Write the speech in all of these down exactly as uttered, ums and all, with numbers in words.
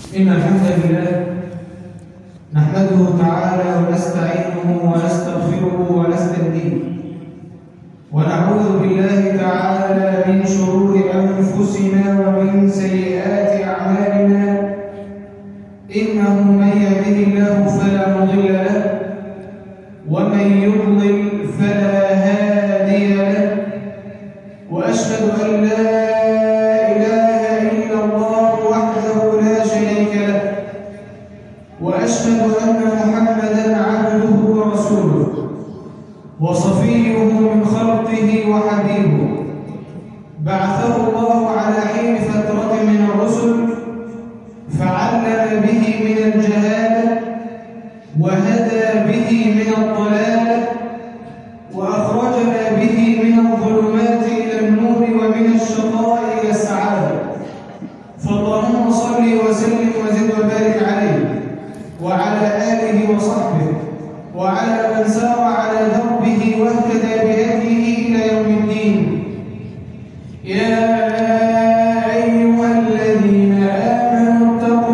إن الحمد لله نحمده تعالى ونستعينه ونستغفره ونستهديه ونعوذ بالله تعالى من شرور أنفسنا ومن سيئات أعمالنا إنه من يهده الله فلا مضل له ومن يضلل فلا هادي له وأشهد أن لا وأشهد أن محمدًا عبده ورسوله وصفيه من خلقه وحبيبه بعثه الله على حين فترة من الرسل فعلم به من الجهالة وهدى به من الضلال وأخرجنا به من الظلمات إلى النور ومن الشقاء إلى السعادة فاللهم صل وسلم وزد وبارك عليه وعلى آله وصحبه وعلى من سار على دربه واهتدى بهديه إلى يوم الدين. يا أيها الذين آمنوا اتقوا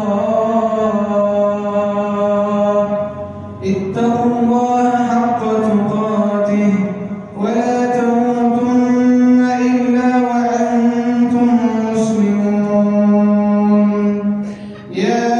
الله اتقوا الله حق تقاته ولا تموتن إلا وأنتم مسلمون. يا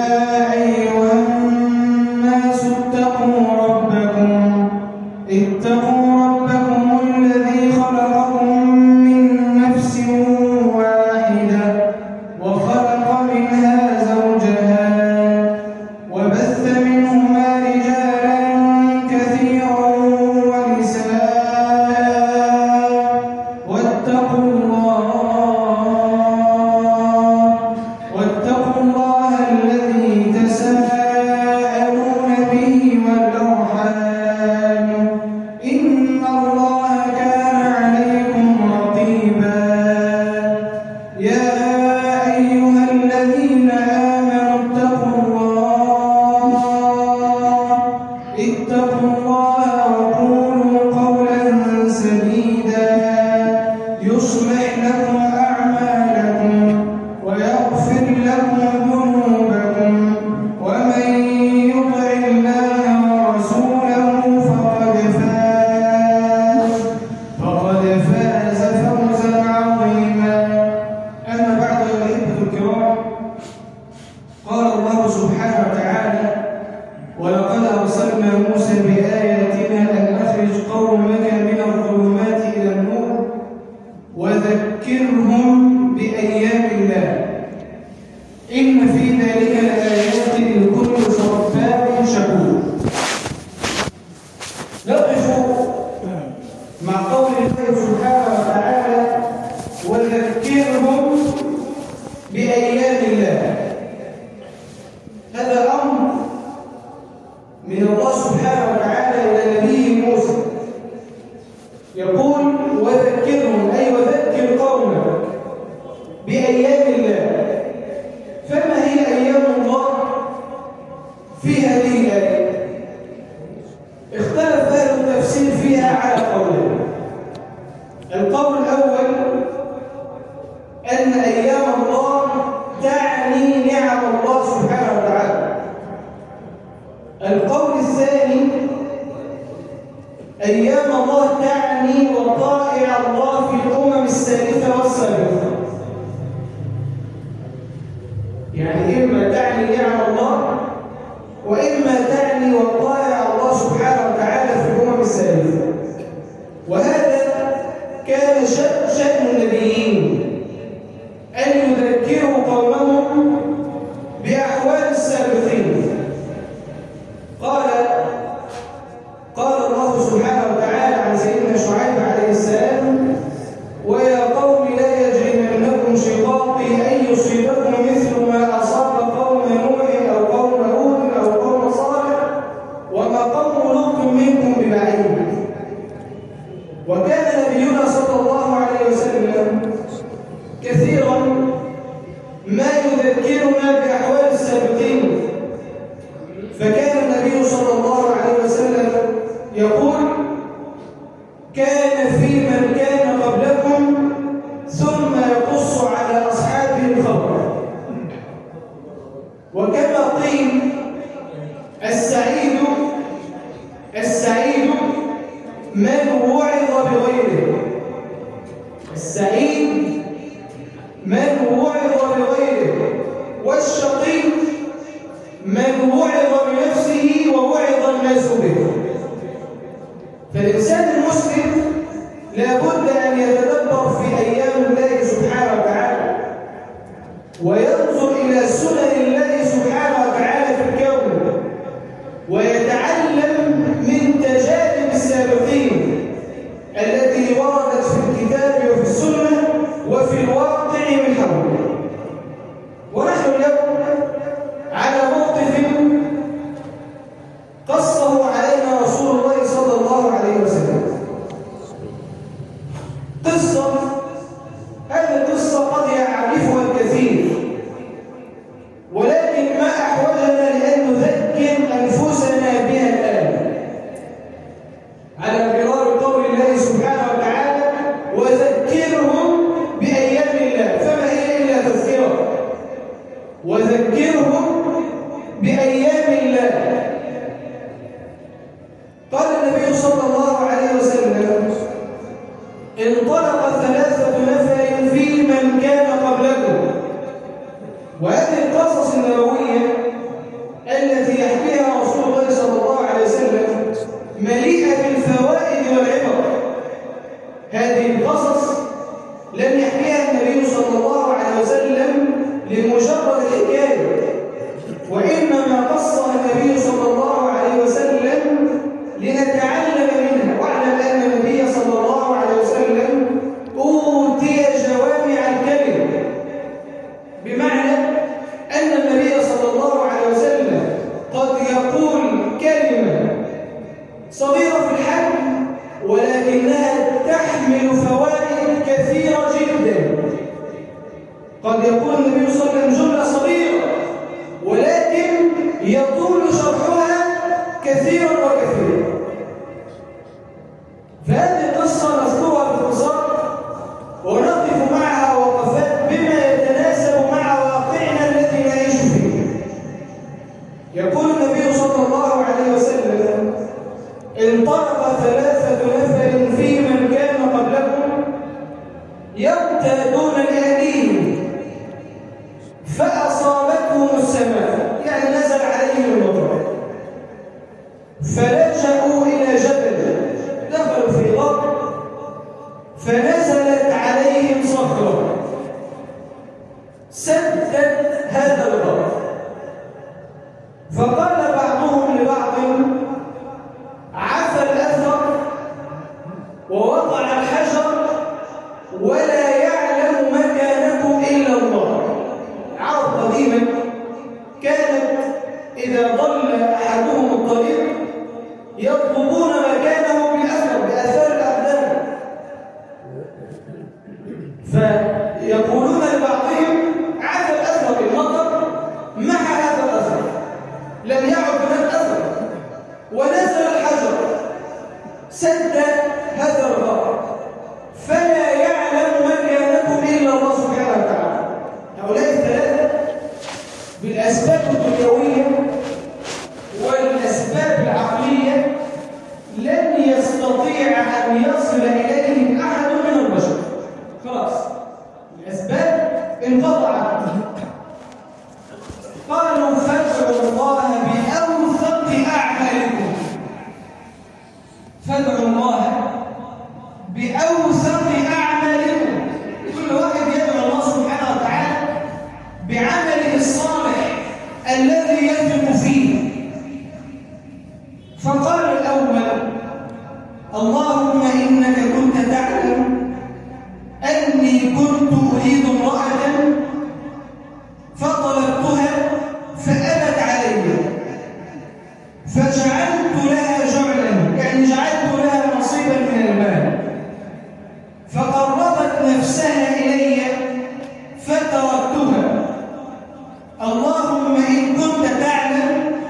اتقوا ربكم الذي خلقكم من نفس واحدة وخلق منها زوجها وبث منهما رجالا كثيرا ونساء واتقوا الله واتقوا الله الذي تساءلون به والأرحام إن الله كان عليكم رقيبا. يا أيها الذين آمنوا اتقوا الله اتقوا الله وقولوا قولا سديدا يصلح لكم أعمالكم ويغفر لكم ذنوبكم ومن يطع الله ورسوله فقد فاز فقد فاز فوزا عظيما. أما بعد أيها الأحبة الكرام، قال الله سبحانه وتعالى: ولقد أرسلنا موسى بآياتنا أن أخرج قومك من الظلمات إلى النور وذكرهم بأيام الله إن في ذلك لآيات لكل صبار شكور. نقف مع قول الله سبحانه وتعالى: وذكرهم بأيام الله. هذا أمر من الله سبحانه وتعالى إلى نبيه موسى، يقول: وذكرهم أي وذكر قومك بأيام الله. فما هي أيام الله في هذه الآية؟ اختلف أهل التفسير فيها على قولين. القول الأول أن أيام الله تعني نعم الله سبحانه وتعالى. القول الثاني أيام الله تعني وقائع الله في الأمم السالفة والسابقة. يعني إما تعني نعم الله وإما تعني وقائع الله سبحانه وتعالى في الأمم السالفة. وهذا كان شأن النبيين أن يذكروا قومهم بأحوال السابقين. قال قال الله سبحانه وتعالى عن سيدنا شعيب عليه السلام: ويا قوم لا يجرمنكم شقاقي أن يصيبكم مثل ما أصاب قوم نوح أو قوم هود أو قوم صالح وما قوم لوط منكم ببعيد. وكان نبينا صلى الله عليه وسلم كثيرا ما يذكرنا بأحوال السابقين. فكان النبي صلى الله عليه وسلم يقول: كان في من كان قبلكم ثم يقص على أصحابه الخبر. وكما قيل السعيد السعيد من وعظ بغيره، السعيد من وعظ بغيره، والشقي من وعظ بنفسه ووعظ الناس به. فالإنسان المسلم لابد أن يتدبر في أيام الله سبحانه وتعالى، وينظر إلى سنن الله سبحانه وتعالى في الكون، ويتعلم من تجارب السابقين التي وردت في الكتاب وفي السنة وفي الواقع من حوله. ونحن اليوم على موقف قصه علينا رسول الله صلى الله عليه وسلم. قصة هذه القصة قد يعرفها الكثير، ولكن ما أحوجنا لأن نذكر أنفسنا بها الآن على غرار قول الله سبحانه وتعالى: وذكرهم بأيام الله. فما هي إلا تذكرة؟ وذكرهم بأيام الله. قال النبي صلى الله عليه وسلم: انطلق ثلاثة نفر في من كان قبلكم. وهذه القصص النبوية التي يحكيها رسول الله صلى الله عليه وسلم مليئة بالفوائد والعبر. هذه القصص لم يحكيها النبي صلى الله عليه وسلم لمجرد الحكاية، وإنما قصها النبي صلى الله عليه وسلم لنتعلم منها. واعلم أن النبي صلى الله عليه وسلم أوتي جوامع الكلم، بمعنى أن النبي صلى الله عليه وسلم قد يقول كلمة صغيرة في الحجم ولكنها تحمل فوائد كثيرة جدا. قد يقول النبي صلى الله عليه وسلم جملة صغيرة ولكن يطول شرحها كثيرا وكثيرا. فهذه القصة نذكرها باختصار ونقف معها وقفات بما يتناسب مع واقعنا الذي نعيش فيه. يقول النبي صلى الله عليه وسلم: انطلق ثلاثة نفر في من كان قبلكم يقتادون لأهليهم فأصابتهم السماء، يعني نزل عليهم المطر، فلجأوا إلى جبل، دخلوا في غار فنزلت عليهم صخرة سدت هذا الغار. فقال بعضهم لبعض: عفى الأثر ووقع الحجر ولا يعلم مكانكم إلا الله. العرب قديما كانت إذا ضل أحدهم الطريق يطلبون مكانه بالأثر، بأثار الأقدام، فيقولون لبعضهم: عفى الأثر بالمطر، محى هذا الأثر، لم يعد هناك أثر، ونزل الحجر سد هذا الغار، فلا يعلم مكانكم إلا الله سبحانه وتعالى. هؤلاء الثلاثة بالأسباب الدنيوية والأسباب العقلية لن يستطيع أن يصل إليهم أحد من البشر. خلاص الأسباب انقطعت. قالوا: فادعوا الله بأوثق أعمالكم. فادعوا الله بأوثق أعمالكم. كل واحد يدعو الله سبحانه وتعالى بعمله الصالح الذي يثق فيه. فقال الأول: اللهم إنك كنت تعلم أني كنت أريد امرأة فطلبتها فأبت علي فجعلت لها جعلا، يعني جعلت لها نصيبا من المال، فقربت نفسها إلي فتركتها. اللهم إن كنت تعلم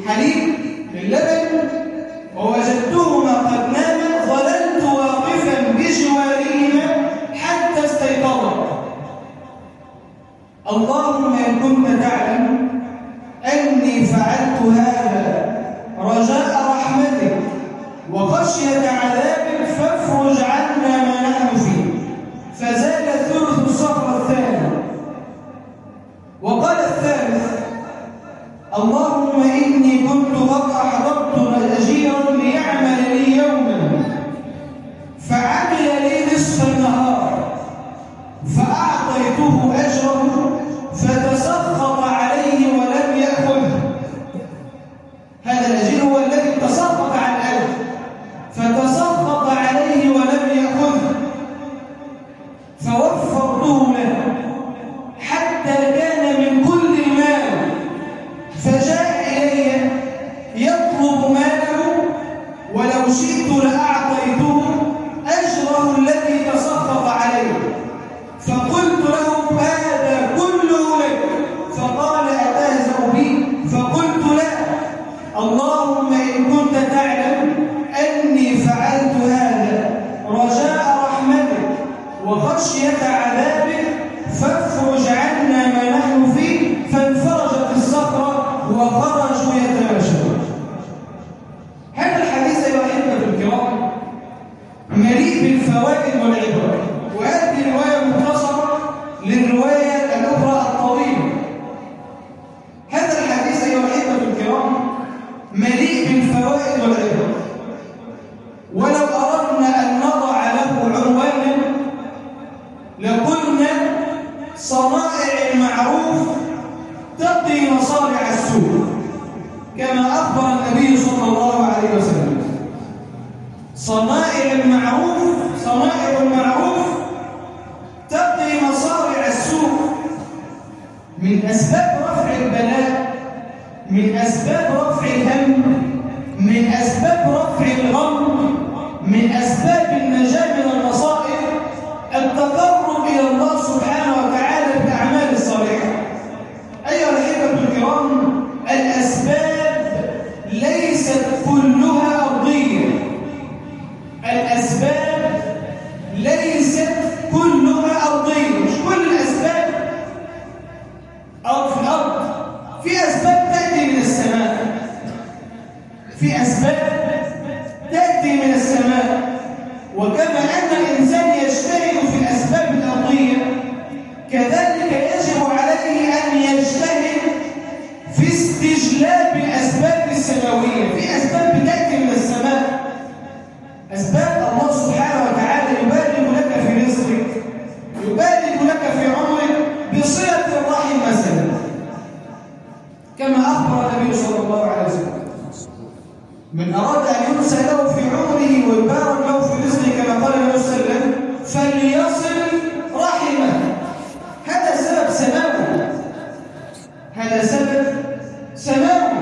حليب اللبن ووجدتهما قد ناما ظللت واقفا بجوارهما حتى استيقظا. اللهم إن كنت تعلم أني فعلت هذا رجاء رحمتك وخشية عذابك فافرج عنا ما نحن فيه. فزال ثلث الصخرة الثاني. وقال الثالث: اللهم إني كنت قد أحضرت أجيرا ليعمل لي يوما فعمل لي نصف النهار فأعطيته أجره فتسخط عليه ولم يأخذه. هذا الأجير هو الذي تسخط عن الأجر فتسخط عليه ولم يأخذه فوفرته له حتى كان من كل المال فجاء إلي يطلب ماله ولو شئت لأعطيته أجره الذي تسخط عليه. فقلت له: هذا كله لك. فقال: أتهزأ بي؟ فقلت: لا، اللهم إن كنت تعلم أني فعلت هذا رجاء رحمتك وخشية عذابك فافرج عنا ما نحن فيه. فانفرجت الصخرة وخرجوا يتماشون. هذا الحديث أيها الأحبة الكرام مليء بالفوائد والعبر، وهذه رواية مختصرة للرواية الأخرى الطويلة. هذا الحديث أيها الأحبة الكرام مليء بالفوائد والعبر، ولو أردنا أن نضع له عنوانا لقلنا: صنائع المعروف تقي مصارع السوء، كما أخبر النبي صلى الله عليه وسلم. صنائع المعروف صنائع المعروف تقي مصارع السوء. من أسباب رفع البلاء، من أسباب رفع الهم، من أسباب رفع الغم، من أسباب النجاة من المصائب التقرب إلى الله سبحانه وتعالى بالأعمال الصالحة. أيها الأحبة الكرام، الأسباب ليست كلها أرضية. الأسباب ليست كلها أرضية. مش كل الأسباب أو في الأرض. في أسباب تأتي من السماء، في أسباب تأتي من السماء. وكما أن الإنسان يجتهد في الأسباب الأرضية، كذلك يجب عليه أن يجتهد في استجلاب الأسباب السماوية. في أسباب بتأتي من السماء، أسباب الله سبحانه وتعالى يبارك لك في رزقك، يبارك لك في عمرك بصلة الرحم مثلا، كما أخبر النبي صلى الله عليه وسلم: من أراد أن ينسى له في عمره ويبارك له في رزقه كما قال النبي صلى الله عليه وسلم فليصل رحمه. هذا سبب سماوي، هذا سبب سماوي.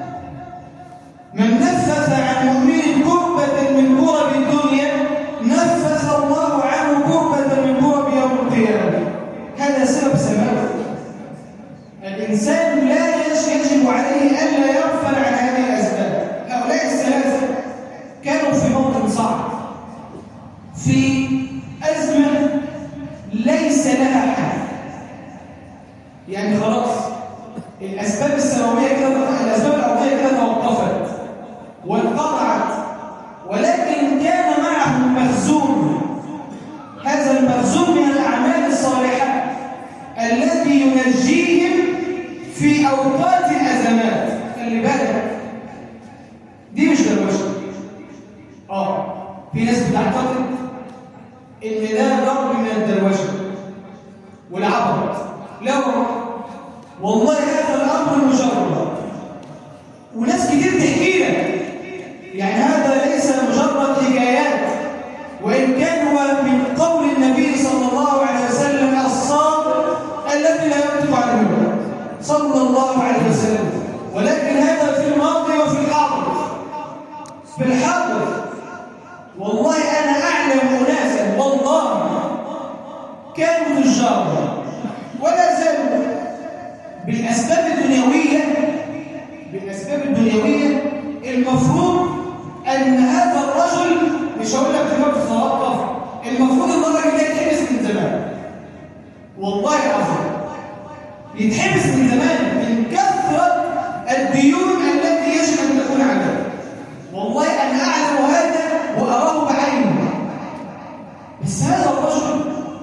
من نفث عن مؤمن كربة من كرب الدنيا نفث الله عنه كربة من كرب يوم القيامة. هذا سبب سماوي. الإنسان لا يجب عليه ألا يغفل عن هذه الأسباب. هؤلاء الثلاثة كانوا في موطن صعب، في أزمة ليس لها حل. يعني خلاص الأسباب السماوية كده، الأسباب الأرضية كده توقفت وانقطعت، ولكن كان معهم مخزون. هذا المخزون من الأعمال الصالحة الذي ينجيهم في أوقات الأزمات. خلي بالك، دي مش دروشة. اه في ناس بتعتقد ان ده ضرب من الدروشة والعبط. لا والله هذا الأمر مجرد، وناس كتير تحكي لك. يعني هذا ليس مجرد حكايات، وإن كان هو من قول النبي صلى الله عليه وسلم الصادق الذي لا ينطق عن الهوى صلى الله عليه وسلم. ولكن هذا في الماضي وفي الحاضر. في الحاضر والله أنا أعلم أناسا والله كانوا تجار ولا زالوا بالأسباب الدنيوية بالأسباب الدنيوية الدنيوية المفروض أن هذا الرجل مش هقول لك دماغ تتوقف، المفروض ان الراجل ده يتحبس من زمان. والله العظيم يتحبس من زمان من كثرة الديون التي يجب أن تكون عليه. والله أنا أعلم هذا وأراه بعيني. بس هذا الرجل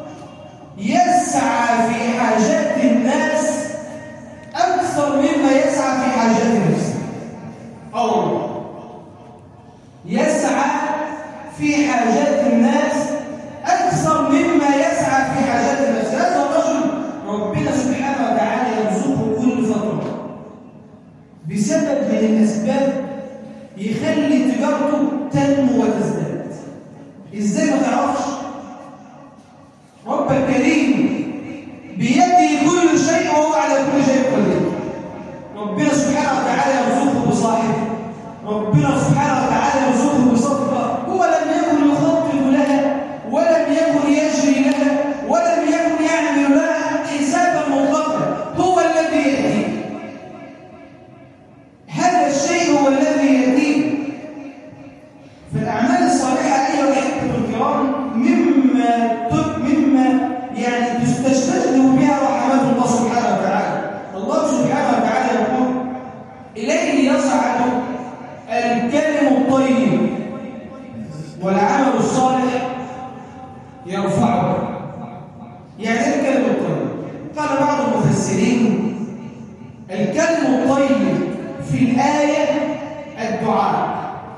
يسعى في حاجات الناس أكثر مما يسعى في حاجات نفسه. أولا يسعى في حاجات الناس أكثر مما يسعى في حاجات الناس. هذا الرجل ربنا سبحانه وتعالى يرزقه كل فترة بسبب من الأسباب يخلي تجارته تنمو وتزداد. إزاي ما تعرفش؟ رب الكريم بيده كل شيء وهو على كل شيء قدير. ربنا سبحانه وتعالى يرزقه بصاحب، ربنا سبحانه وتعالى يرزقه بصفقة هو لم يكن يخطط لها ولم يكن يجري لها ولم يكن يعمل لها حسابا مطلقا، هو الذي يأتي. هذا الشيء هو الذي يأتي. فالأعمال الصالحة أيها الأحبة الكرام مما مما يعني تستجلب بها رحمات الله سبحانه وتعالى. الله سبحانه وتعالى يقول: إليه يصعد الكلم الطيب والعمل الصالح يرفعه. يعني ايه الكلم الطيب؟ قال بعض المفسرين: الكلم الطيب في الآية الدعاء.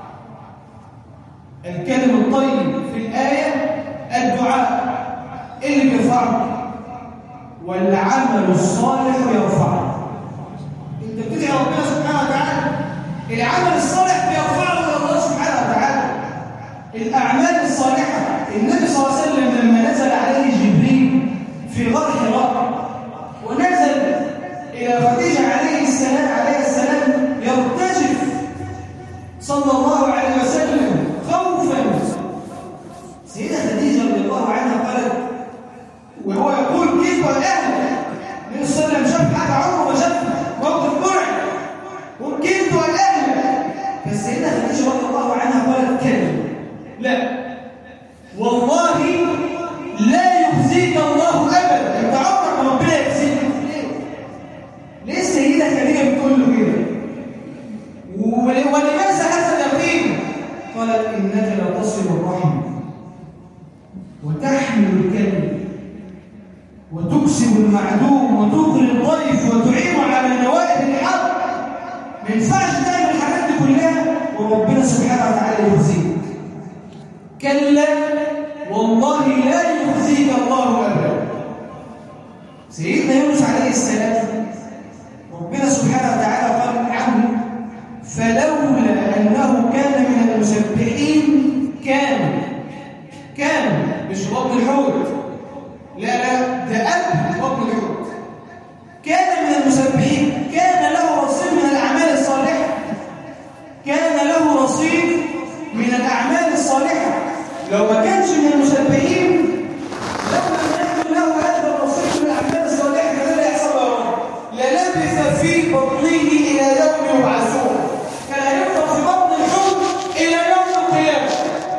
الكلم الطيب في الآية الدعاء اللي بيرفعه، والعمل الصالح يرفعه. انت بتدعي ربنا سبحانه وتعالى، العمل الصالح بيرفعه الى الله سبحانه وتعالى. الاعمال الصالحه، النبي صلى الله عليه وسلم لما نزل عليه جبريل في غار حراء ونزل الى خديجه عليه السلام عليه السلام يرتجف صلى الله عليه وسلم خوفا. سيدة خديجه رضي الله عنها قالت وهو يقول: كيف والاهل؟ النبي صلى الله عليه وسلم شاف حاجه عمره ما شافها، موقف مرعب، وكنت والاهل. فالسيدة خديجه رضي الله عنها قالت: كلمه لا والله لا يخزيك الله ابدا، انت عمرك ما ربنا يخزيك. ليه السيدة خديجه بتقول له كده؟ ولماذا هذا اليقين؟ قالت: انك لتصل الرحم وتحمل الكلم وتكسب المعدوم وتغري الضيف وتعين على نوائب الحق. ما ينفعش تعمل الحاجات دي كلها وربنا سبحانه وتعالى يخزيك. كلا والله لا يخزيك الله ابدا. سيدنا يونس عليه السلام ربنا سبحانه وتعالى قال عنه: فلولا انه كان من المسبحين كان كان مش بطن الحوت، لا لا ده قلب بطن الحوت، كان من المسبحين، كان له رصيد من الاعمال الصالحه، كان له رصيد من الاعمال الصالحه. لو ما كانش من المسبحين لو لم يكن له هذا الرصيد من الاعمال الصالحه كان لا يحصل له للبث في بطنه الى يوم يبعثون، كان هيفضل في بطن الحوت الى يوم القيامه.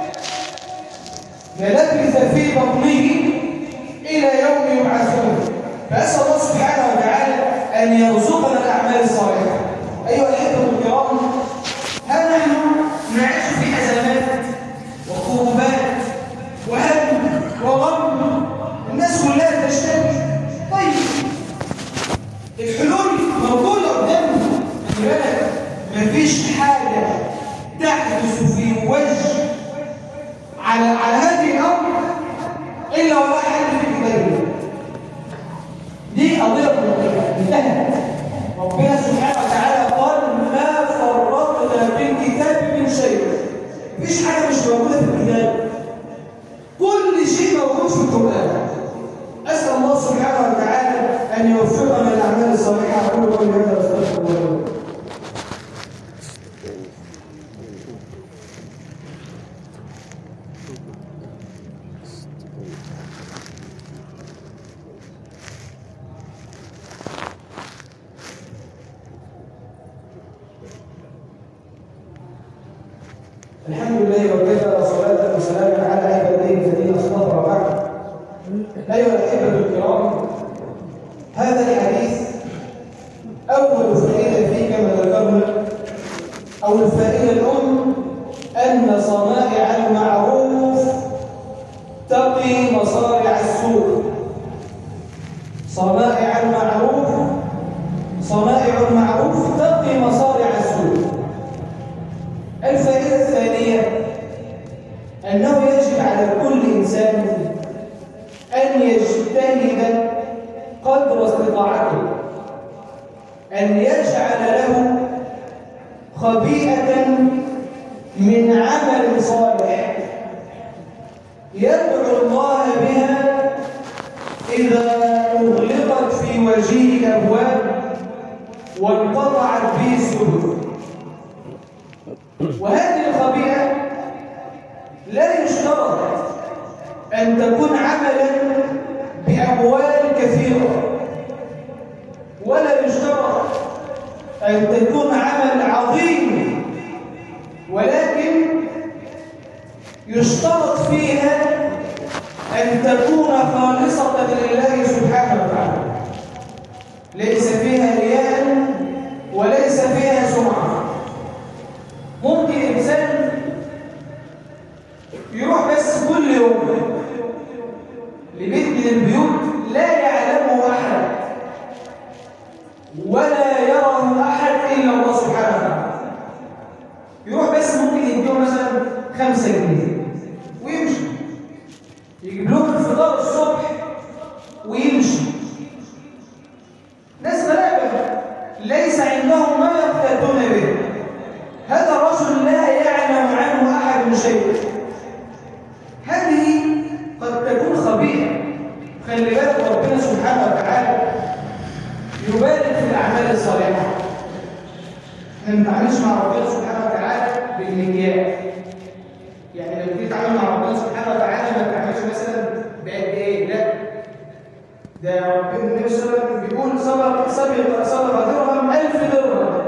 للبث في بطنه إلى يوم يبعثون. فأسأل الله سبحانه وتعالى أن يرزقنا الأعمال الصالحة. أيها الأحبة الكرام، ها نحن نعيش في أزمات وكروبات وهم وغم، الناس كلها تشتكي. طيب الحلول موجودة قدامنا، خلي بالك مفيش حاجة تحدث في وجه على على هذه الأمر إلا ولا حل في كتابه. دي قضية انتهت. ربنا سبحانه وتعالى قال: ما فرطنا في الكتاب من شيء. مفيش حاجة مش موجودة في الكتاب، كل شيء موجود في القرآن. أسأل الله سبحانه وتعالى أن يوفقنا للأعمال الصالحة. أقول قولي هذا وأستغفر الله. الحمد لله وكفى وصلاة وسلاما على عباده الذين اصطفى بعد. أيها الأحبة الكرام، هذا الحديث أول فائدة فيه كما ذكرنا، أو الفائدة الأم أن صنائع المعروف تقي مصارع السوء. صنائع المعروف صنائع المعروف تقي مصارع السوء. الفائدة الثانية أنه يجب على كل إنسان أن يجتهد قدر استطاعته، أن يجعل له خبيئة من عمل صالح يدعو الله بها إذا أغلقت في وجهه الأبواب وانقطعت به السبل. وهذه الخبيئة لا يشترط أن تكون عملا بأموال كثيرة، ولا يشترط أن تكون عمل عظيم، ولكن يشترط فيها أن تكون خالصة لله سبحانه وتعالى، ليس فيها رياء وليس فيها سمعة. ممكن إنسان يروح بس كل يوم لبيت من البيوت لا يعلمه أحد ولا يراه أحد إلا الله سبحانه وتعالى، يروح بس ممكن يديهم مثلا خمسة جنيه ويمشي، يجيب لهم الفطار الصبح ويمشي. ناس غلابة ليس عندهم ما يقتدون به، هذا الرجل لا يعلم عنه أحد شيء. هذه قد تكون خبيئة. خلي بالك ربنا سبحانه وتعالى يبارك في الأعمال الصالحة. احنا ما بنتعاملش مع ربنا سبحانه وتعالى بالمكيال. يعني لما تيجي تتعامل مع ربنا سبحانه وتعالى ما تتعاملش مثلا بقد ايه، لا، ده ربنا النبي صلى الله عليه وسلم بيقول سبق سبق سبق درهم ألف درهم.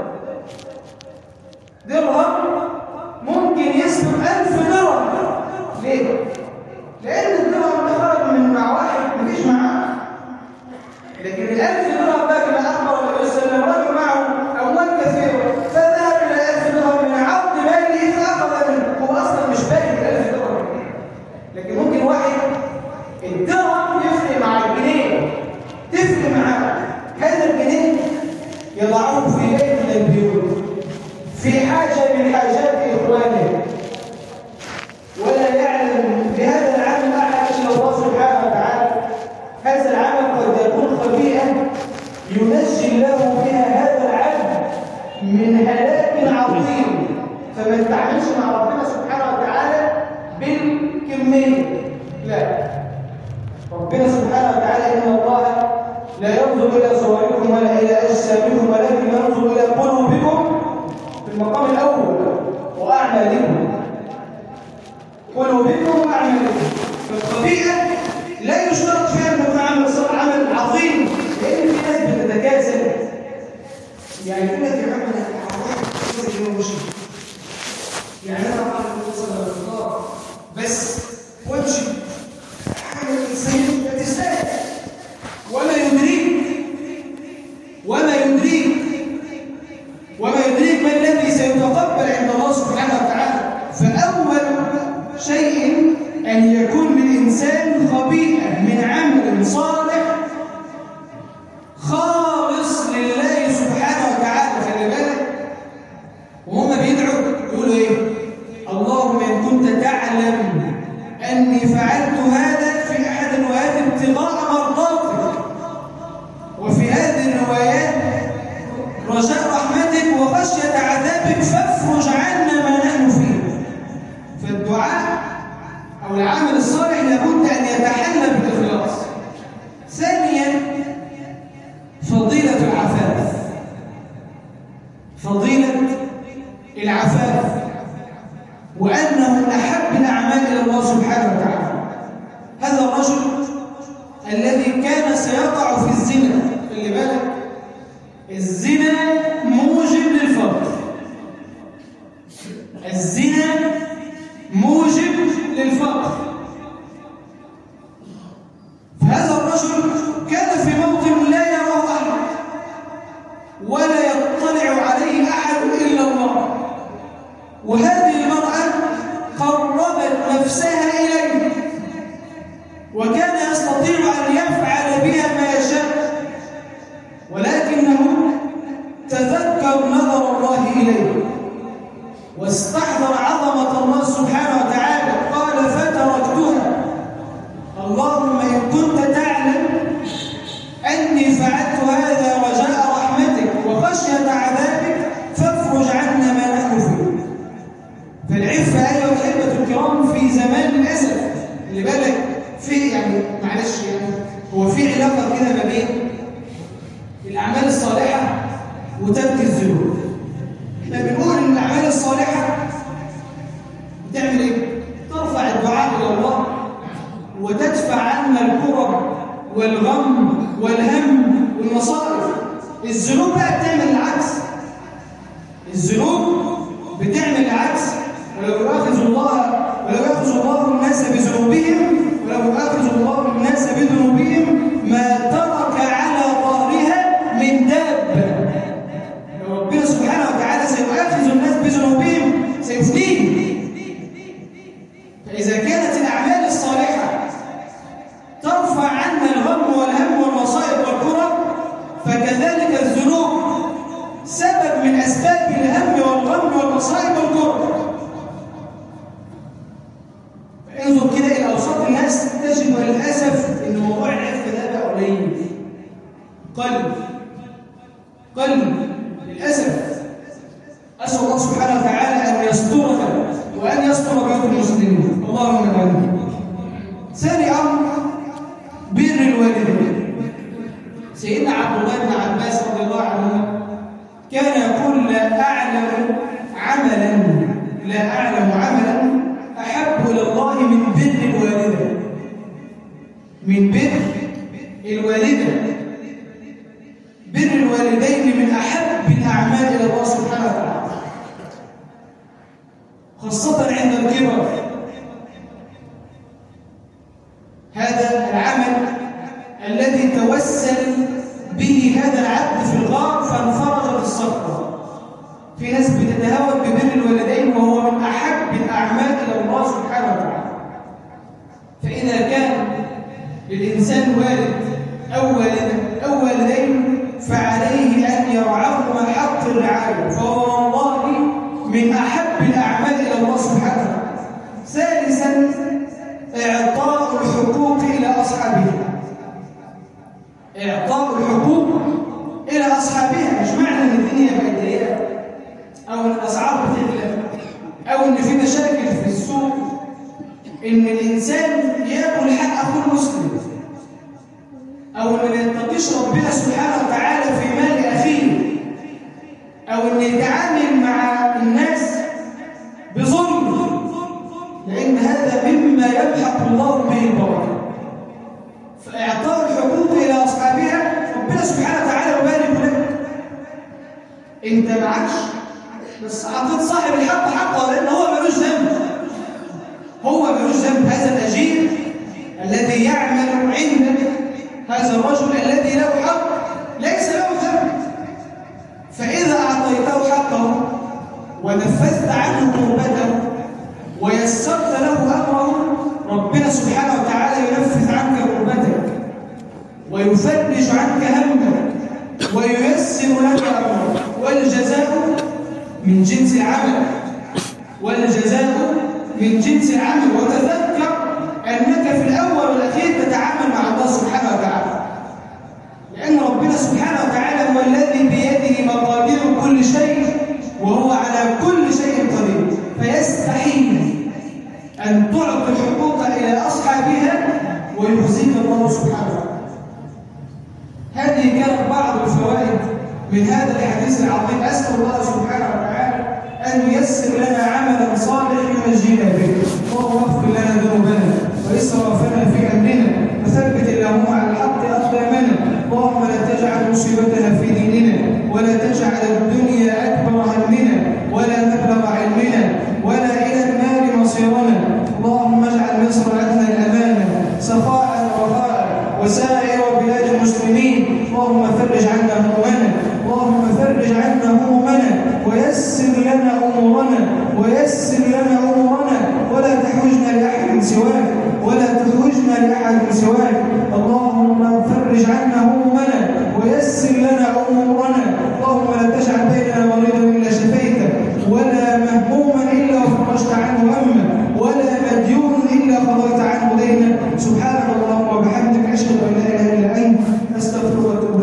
درهم ممكن يسبق ألف درهم. ليه؟ لأن الدرهم ده خرج من مع واحد مفيش معاه، لكن الألف درهم ده كما أخبر النبي صلى الله عليه وسلم رجل معه أموال كثيرة فذهب إلى ألف درهم من عرض ماله فأخذ منه. هو أصلا مش باقي الألف درهم، لكن ممكن واحد الدرهم يفرق مع الجنيه، تفرق معاه. هذا الجنيه يضعه في بيت من البيوت في حاجة من حاجات إخوانه، ولا يعلم بهذا العمل أحد إلا الله سبحانه وتعالى. هذا العمل قد يكون خبيئا ينجي الله بها هذا العبد من هلاك عظيم. فما نتعاملش مع ربنا سبحانه وتعالى بالكمية، لا. ربنا سبحانه وتعالى إن الله لا ينظر إلى صوركم ولا إلى أجسامكم ولكن ينظر إلى قلوبكم في المقام الأول وأعمالكم. قلوبكم وأعمالكم. فالخبيئة لا يشترط فيها أن يكون عمل صالح عمل عظيم، لأن في ناس بتتكاسل. يعني في ناس يعمل يعني أنا أعرف أوصل للفطار بس وامشي، حاجة الإنسان لا تستاهل وما يدريك وما يدريك وما يدريك ما الذي سيتقبل عند الله سبحانه وتعالى. فأول شيء أن يكون للإنسان خبيئة من عمل صالح خالص لله سبحانه وتعالى. خلي بالك وهم بيدعوا يقولوا إيه؟ اللهم إن كنت تعلم أني فعلت هذا في أحد الروايات ابتغاء مرضاتك، وفي هذه الروايات رجاء رحمتك وخشية عذابك فافرج عنا ما نحن فيه. فالدعاء أو العمل الصالح لابد أن يتحلى بالإخلاص. ثانيا فضيلة العفاف. فضيلة العفاف وأنه من أحب الأعمال إلى الله سبحانه وتعالى. هذا الرجل الذي كان سيقع في الزنا، خلي بالك الزنا موجب للفقر. الزنا الله. وهذه المرأة قربت نفسها إليه، وكان يستطيع أن يفعل بها ما يشاء، ولكنه تذكر نظر الله إليه واستحضر عظمة الله سبحانه وتعالى، قال فتركتها. اللهم إن كنت تعلم أني فعلت هذا رجاء رحمتك وخشية عذابك فافرج عنا ما نحن فيه. فالعفة أيها الأحبة الكرام في زمان الأسف اللي بالك فيه، يعني معلش يعني هو في علاقة كده ما بين الأعمال الصالحة وترك الذنوب. احنا بنقول إن الأعمال الصالحة بتعمل إيه؟ ترفع الدعاء إلى الله وتدفع عنا الكرب والغم والهم والمصائب. الذنوب بقى بتعمل العكس. الذنوب بتعمل العكس. ولو يؤاخذ الله ولو يأخذ الله الناس بذنوبهم ولو يؤاخذ الله الناس بذنوبهم ما ترك على ظهرها من دابة. لو ربنا سبحانه وتعالى سيؤاخذ الناس بذنوبهم سيفنيهم. فإذا كانت الأعمال الصالحة ترفع عنا الغم والهم والمصائب والكرب، فكذلك الذنوب سبب من أسباب الهم والغم والمصائب والكرب. فانظر كده إلى أوساط الناس تجد للأسف إن موضوع العفة ده بقى قليل، قلب قلب للأسف. أسأل الله سبحانه وتعالى أن يسترك وأن يستر بيوت المسلمين، اللهم آمين. ثاني أمر بر الوالدين. سيدنا عبد الله بن عباس رضي الله عنه كان يقول لا أعلم عملا لا أعلم عملا أحب إلى الله من بر الوالدة. من بر الوالدة. بر الوالدين من أحب الأعمال إلى الله سبحانه وتعالى، خاصة عند الكبر. هذا العمل الذي توسل به هذا العبد في الغار فانفرجت الصخرة. في ناس بتتهاون ببر الوالدين وهو من أحب الأعمال إلى الله سبحانه وتعالى. فإذا كان للإنسان والد أو والدة أو والدين فعليه أن يرعاهما حق الرعاية، فهو والله من أحب الأعمال إلى الله سبحانه وتعالى. ثالثا إعطاء الحقوق إلى أصحابها. إعطاء الحقوق إلى أصحابها. مش معنى أن الدنيا بقت ضيقة أو أن الأسعار بتغلى أو أن في مشاكل في السوق إن الإنسان يأكل حق أخوه المسلم أو أن يتقيش ربنا سبحانه وتعالى في مال أخيه أو أن يتعامل مع الناس بظلم، لأن هذا مما يمحق الله به البركة. فإعطاء الحقوق إلى أصحابها ربنا سبحانه وتعالى يبارك لك. أنت معكش بس أعطيت صاحب الحق حقه، لأن هو ملوش ذنب. هو ملوش ذنب. هذا الأجير الذي يعمل عندك، هذا الرجل الذي له حق ليس له ذنب. فإذا أعطيته حقه ونفذت عنه كربته ويسرت له أمره، ربنا سبحانه وتعالى ينفذ عنك كربتك ويفرج عنك همك وييسر لك أمرك. والجزاء من جنس العمل. والجزاء من جنس العمل. وتذكر أنك في الأول والأخير تتعامل مع الله سبحانه وتعالى، لأن ربنا سبحانه وتعالى هو الذي بيده مقادير كل شيء وهو على كل شيء قدير. فيستحيل أن تعطي الحقوق إلى أصحابها ويخزيك الله سبحانه وتعالى. هذه كانت بعض الفوائد من هذا الحديث العظيم. أسأل الله سبحانه وتعالى أن ييسر لنا عملا صالحا ينجينا به، اللهم اغفر لنا ذنوبنا وإسرافنا في أمرنا وثبت اللهم على الحق أقدامنا، اللهم لا تجعل مصيبتنا في ديننا ولا تجعل الدنيا أكبر همنا ولا مبلغ علمنا ولا إلى النار مصيرنا. اللهم اجعل مصر لنا الأمانة سخاء ورخاء وسائر بلاد المسلمين. اللهم فرج عنا همومنا اللهم فرج عنا همومنا ويسر لنا سواك ولا تحوجنا لأحد سواك. اللهم فرج عنا همومنا ويسر لنا أمورنا. اللهم لا